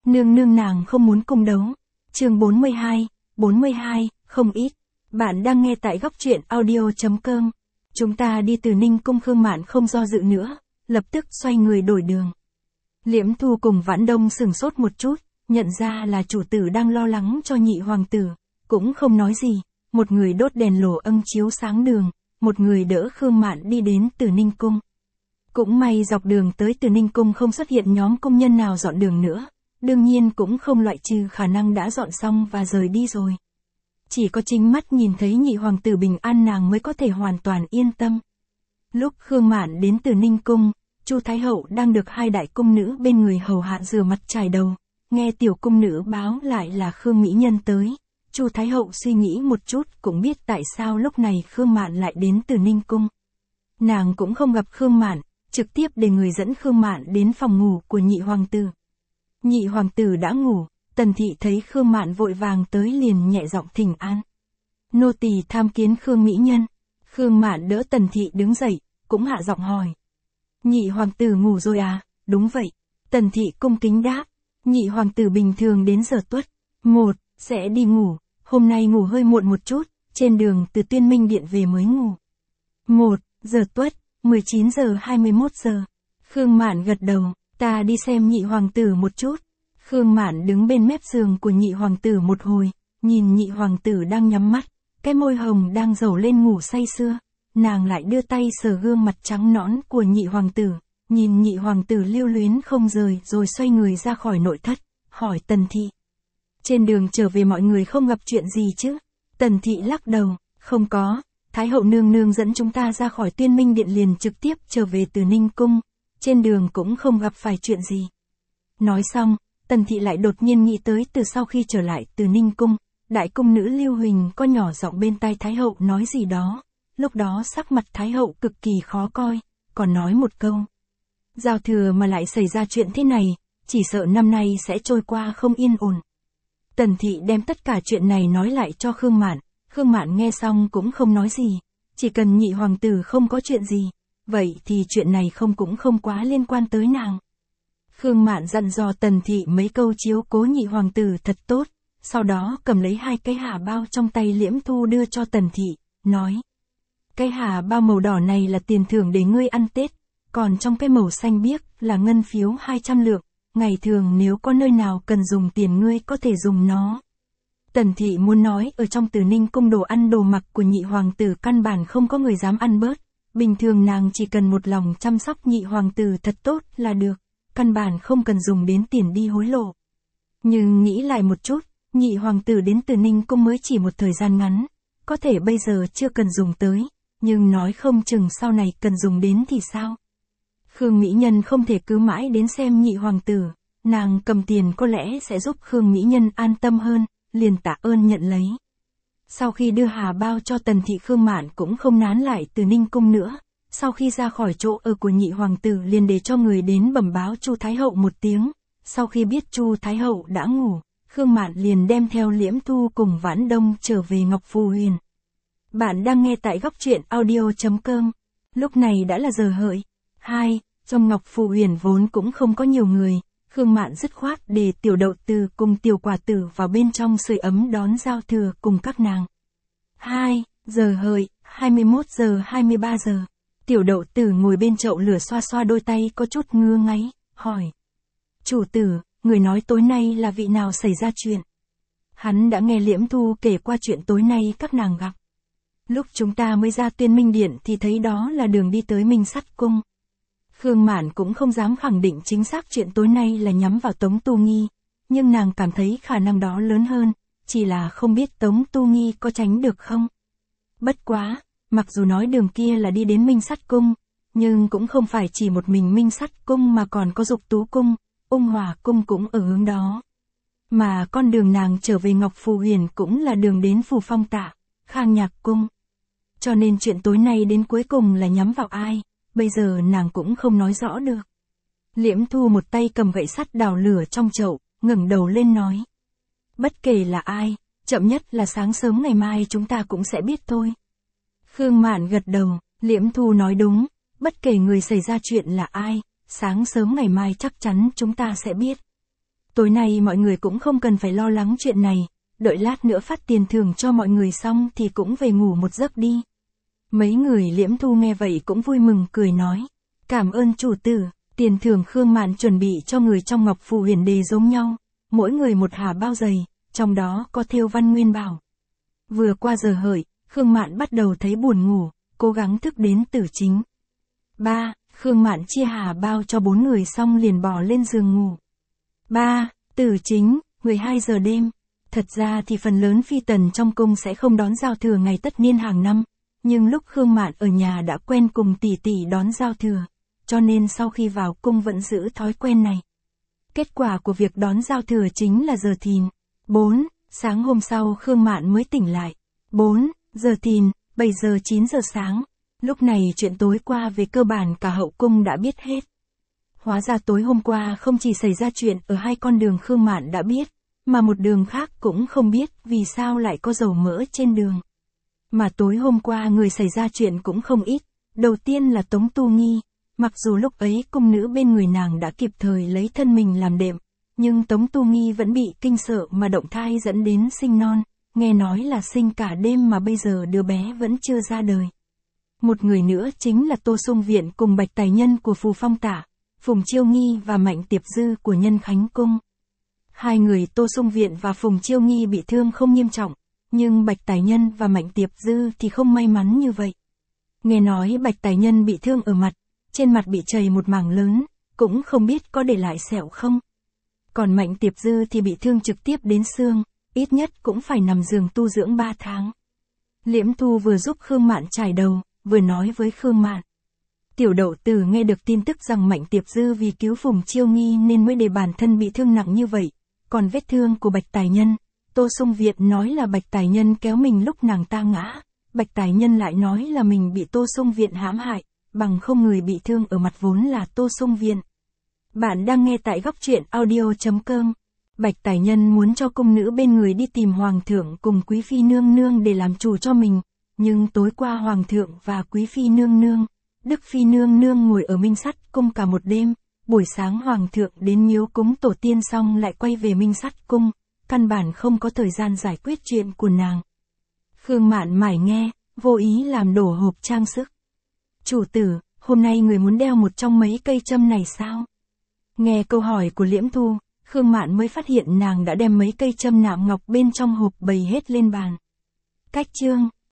Nương nương nàng không muốn cung đấu. Chương 42, không ít. Bạn đang nghe tại góc truyện audio.com. Chúng ta đi từ Ninh Cung. Khương Mạn không do dự nữa, lập tức xoay người đổi đường. Liễm Thu cùng Vãn Đông sửng sốt một chút, nhận ra là chủ tử đang lo lắng cho nhị hoàng tử, cũng không nói gì, một người đốt đèn lồ âng chiếu sáng đường, một người đỡ Khương Mạn đi đến Từ Ninh Cung. Cũng may dọc đường tới Từ Ninh Cung không xuất hiện nhóm công nhân nào dọn đường nữa, đương nhiên cũng không loại trừ khả năng đã dọn xong và rời đi rồi. Chỉ có chính mắt nhìn thấy nhị hoàng tử bình an nàng mới có thể hoàn toàn yên tâm. Lúc Khương Mạn đến Từ Ninh Cung, Chu Thái Hậu đang được hai đại cung nữ bên người hầu hạ rửa mặt chải đầu, nghe tiểu cung nữ báo lại là Khương mỹ nhân tới. Chu Thái Hậu suy nghĩ một chút cũng biết tại sao lúc này Khương Mạn lại đến Từ Ninh Cung. Nàng cũng không gặp Khương Mạn, trực tiếp để người dẫn Khương Mạn đến phòng ngủ của nhị hoàng tử. Nhị hoàng tử đã ngủ, Tần thị thấy Khương Mạn vội vàng tới liền nhẹ giọng thỉnh an. Nô tỳ tham kiến Khương mỹ nhân. Khương Mạn đỡ Tần thị đứng dậy, cũng hạ giọng hỏi. Nhị hoàng tử ngủ rồi à? Đúng vậy. Tần thị cung kính đáp. Nhị hoàng tử bình thường đến giờ tuất 1, sẽ đi ngủ, hôm nay ngủ hơi muộn một chút, trên đường từ Tuyên Minh Điện về mới ngủ. 1 giờ tuất, 19 giờ 21 giờ. Khương Mạn gật đầu, ta đi xem nhị hoàng tử một chút. Khương Mạn đứng bên mép giường của nhị hoàng tử một hồi, nhìn nhị hoàng tử đang nhắm mắt, cái môi hồng đang dầu lên ngủ say sưa. Nàng lại đưa tay sờ gương mặt trắng nõn của nhị hoàng tử, nhìn nhị hoàng tử lưu luyến không rời rồi xoay người ra khỏi nội thất, hỏi Tần thị. Trên đường trở về mọi người không gặp chuyện gì chứ? Tần thị lắc đầu, không có, Thái hậu nương nương dẫn chúng ta ra khỏi Tuyên Minh Điện liền trực tiếp trở về Từ Ninh Cung, trên đường cũng không gặp phải chuyện gì. Nói xong, Tần thị lại đột nhiên nghĩ tới từ sau khi trở lại Từ Ninh Cung, đại cung nữ Lưu Huỳnh có nhỏ giọng bên tai Thái hậu nói gì đó, lúc đó sắc mặt Thái hậu cực kỳ khó coi, còn nói một câu. Giao thừa mà lại xảy ra chuyện thế này, chỉ sợ năm nay sẽ trôi qua không yên ổn. Tần thị đem tất cả chuyện này nói lại cho Khương Mạn nghe xong cũng không nói gì, chỉ cần nhị hoàng tử không có chuyện gì, vậy thì chuyện này cũng không quá liên quan tới nàng. Khương Mạn dặn dò Tần thị mấy câu chiếu cố nhị hoàng tử thật tốt, sau đó cầm lấy hai cái hà bao trong tay Liễm Thu đưa cho Tần thị, nói. Cái hà bao màu đỏ này là tiền thưởng để ngươi ăn Tết, còn trong cái màu xanh biếc là ngân phiếu 200 lượng, ngày thường nếu có nơi nào cần dùng tiền ngươi có thể dùng nó. Tần thị muốn nói ở trong Từ Ninh Cung đồ ăn đồ mặc của nhị hoàng tử căn bản không có người dám ăn bớt, bình thường nàng chỉ cần một lòng chăm sóc nhị hoàng tử thật tốt là được, căn bản không cần dùng đến tiền đi hối lộ. Nhưng nghĩ lại một chút, nhị hoàng tử đến Từ Ninh Cung mới chỉ một thời gian ngắn, có thể bây giờ chưa cần dùng tới, nhưng nói không chừng sau này cần dùng đến thì sao? Khương mỹ nhân không thể cứ mãi đến xem nhị hoàng tử, nàng cầm tiền có lẽ sẽ giúp Khương mỹ nhân an tâm hơn, liền tạ ơn nhận lấy. Sau khi đưa hà bao cho Tần thị, Khương Mạn cũng không nán lại Từ Ninh Cung nữa, sau khi ra khỏi chỗ ở của nhị hoàng tử liền để cho người đến bẩm báo Chu Thái hậu một tiếng. Sau khi biết Chu Thái hậu đã ngủ, Khương Mạn liền đem theo Liễm Thu cùng Vãn Đông trở về Ngọc Phù Huyền. Bạn đang nghe tại góc truyện audio.com. Lúc này đã là giờ hợi 2, trong Ngọc Phù Huyền vốn cũng không có nhiều người, Khương Mạn dứt khoát để Tiểu Đậu Từ cùng Tiểu Quả Tử vào bên trong sưởi ấm đón giao thừa cùng các nàng. 2 giờ hợi, 21 giờ 23 giờ. Tiểu Đậu Tử ngồi bên chậu lửa xoa xoa đôi tay có chút ngứa ngáy, hỏi. Chủ tử, người nói tối nay là vị nào xảy ra chuyện? Hắn đã nghe Liễm Thu kể qua chuyện tối nay các nàng gặp. Lúc chúng ta mới ra Tuyên Minh Điện thì thấy đó là đường đi tới Minh Sắt Cung. Khương Mạn cũng không dám khẳng định chính xác chuyện tối nay là nhắm vào Tống Tu Nghi, nhưng nàng cảm thấy khả năng đó lớn hơn, chỉ là không biết Tống Tu Nghi có tránh được không. Bất quá, mặc dù nói đường kia là đi đến Minh Sắt Cung, nhưng cũng không phải chỉ một mình Minh Sắt Cung mà còn có Dục Tú Cung, Ung Hòa Cung cũng ở hướng đó. Mà con đường nàng trở về Ngọc Phù Huyền cũng là đường đến Phù Phong Tạ, Khang Nhạc Cung. Cho nên chuyện tối nay đến cuối cùng là nhắm vào ai, bây giờ nàng cũng không nói rõ được. Liễm Thu một tay cầm gậy sắt đào lửa trong chậu, ngẩng đầu lên nói. Bất kể là ai, chậm nhất là sáng sớm ngày mai chúng ta cũng sẽ biết thôi. Khương Mạn gật đầu, Liễm Thu nói đúng, bất kể người xảy ra chuyện là ai, sáng sớm ngày mai chắc chắn chúng ta sẽ biết. Tối nay mọi người cũng không cần phải lo lắng chuyện này, đợi lát nữa phát tiền thưởng cho mọi người xong thì cũng về ngủ một giấc đi. Mấy người Liễm Thu nghe vậy cũng vui mừng cười nói. Cảm ơn chủ tử, tiền thưởng Khương Mạn chuẩn bị cho người trong Ngọc Phù Huyền Đề giống nhau, mỗi người một hà bao dày, trong đó có thêu văn nguyên bảo. Vừa qua giờ hợi, Khương Mạn bắt đầu thấy buồn ngủ, cố gắng thức đến Tử Chính. Khương Mạn chia hà bao cho 4 người xong liền bò lên giường ngủ. Tử Chính, 12 giờ đêm. Thật ra thì phần lớn phi tần trong cung sẽ không đón giao thừa ngày tất niên hàng năm, nhưng lúc Khương Mạn ở nhà đã quen cùng tỷ tỷ đón giao thừa, cho nên sau khi vào cung vẫn giữ thói quen này. Kết quả của việc đón giao thừa chính là giờ thìn. 4, sáng hôm sau Khương Mạn mới tỉnh lại. 4 giờ thìn, 7 giờ 9 giờ sáng. Lúc này chuyện tối qua về cơ bản cả hậu cung đã biết hết. Hóa ra tối hôm qua không chỉ xảy ra chuyện ở 2 con đường Khương Mạn đã biết, mà một đường khác cũng không biết vì sao lại có dầu mỡ trên đường. Mà tối hôm qua người xảy ra chuyện cũng không ít. Đầu tiên là Tống Tu Nghi, mặc dù lúc ấy cung nữ bên người nàng đã kịp thời lấy thân mình làm đệm, nhưng Tống Tu Nghi vẫn bị kinh sợ mà động thai dẫn đến sinh non, nghe nói là sinh cả đêm mà bây giờ đứa bé vẫn chưa ra đời. Một người nữa chính là Tô Sung Viện cùng Bạch Tài Nhân của Phù Phong Tả, Phùng Chiêu Nghi và Mạnh Tiệp Dư của Nhân Khánh Cung. 2 người Tô Sung Viện và Phùng Chiêu Nghi bị thương không nghiêm trọng, nhưng Bạch Tài Nhân và Mạnh Tiệp Dư thì không may mắn như vậy. Nghe nói Bạch Tài Nhân bị thương ở mặt, trên mặt bị chảy một mảng lớn, cũng không biết có để lại sẹo không. Còn Mạnh Tiệp Dư thì bị thương trực tiếp đến xương, ít nhất cũng phải nằm giường tu dưỡng 3 tháng. Liễm Thu vừa giúp Khương Mạn chải đầu, vừa nói với Khương Mạn. Tiểu Đậu Tử nghe được tin tức rằng Mạnh Tiệp Dư vì cứu Phùng Chiêu Nghi nên mới để bản thân bị thương nặng như vậy, còn vết thương của Bạch Tài Nhân, Tô Sung Viện nói là Bạch Tài Nhân kéo mình lúc nàng ta ngã, Bạch Tài Nhân lại nói là mình bị Tô Sung Viện hãm hại, bằng không người bị thương ở mặt vốn là Tô Sung Viện. Bạn đang nghe tại góc truyện audio.com. Bạch Tài Nhân muốn cho cung nữ bên người đi tìm Hoàng thượng cùng Quý Phi Nương Nương để làm chủ cho mình, nhưng tối qua Hoàng thượng và Quý Phi Nương Nương, Đức Phi Nương Nương ngồi ở Minh Sắt Cung cả một đêm, buổi sáng Hoàng thượng đến miếu cúng tổ tiên xong lại quay về Minh Sắt Cung, căn bản không có thời gian giải quyết chuyện của nàng. Khương Mạn mải nghe, vô ý làm đổ hộp trang sức. Chủ tử, hôm nay người muốn đeo một trong mấy cây châm này sao? Nghe câu hỏi của Liễm Thu, Khương Mạn mới phát hiện nàng đã đem mấy cây châm nạm ngọc bên trong hộp bày hết lên bàn. Cách chương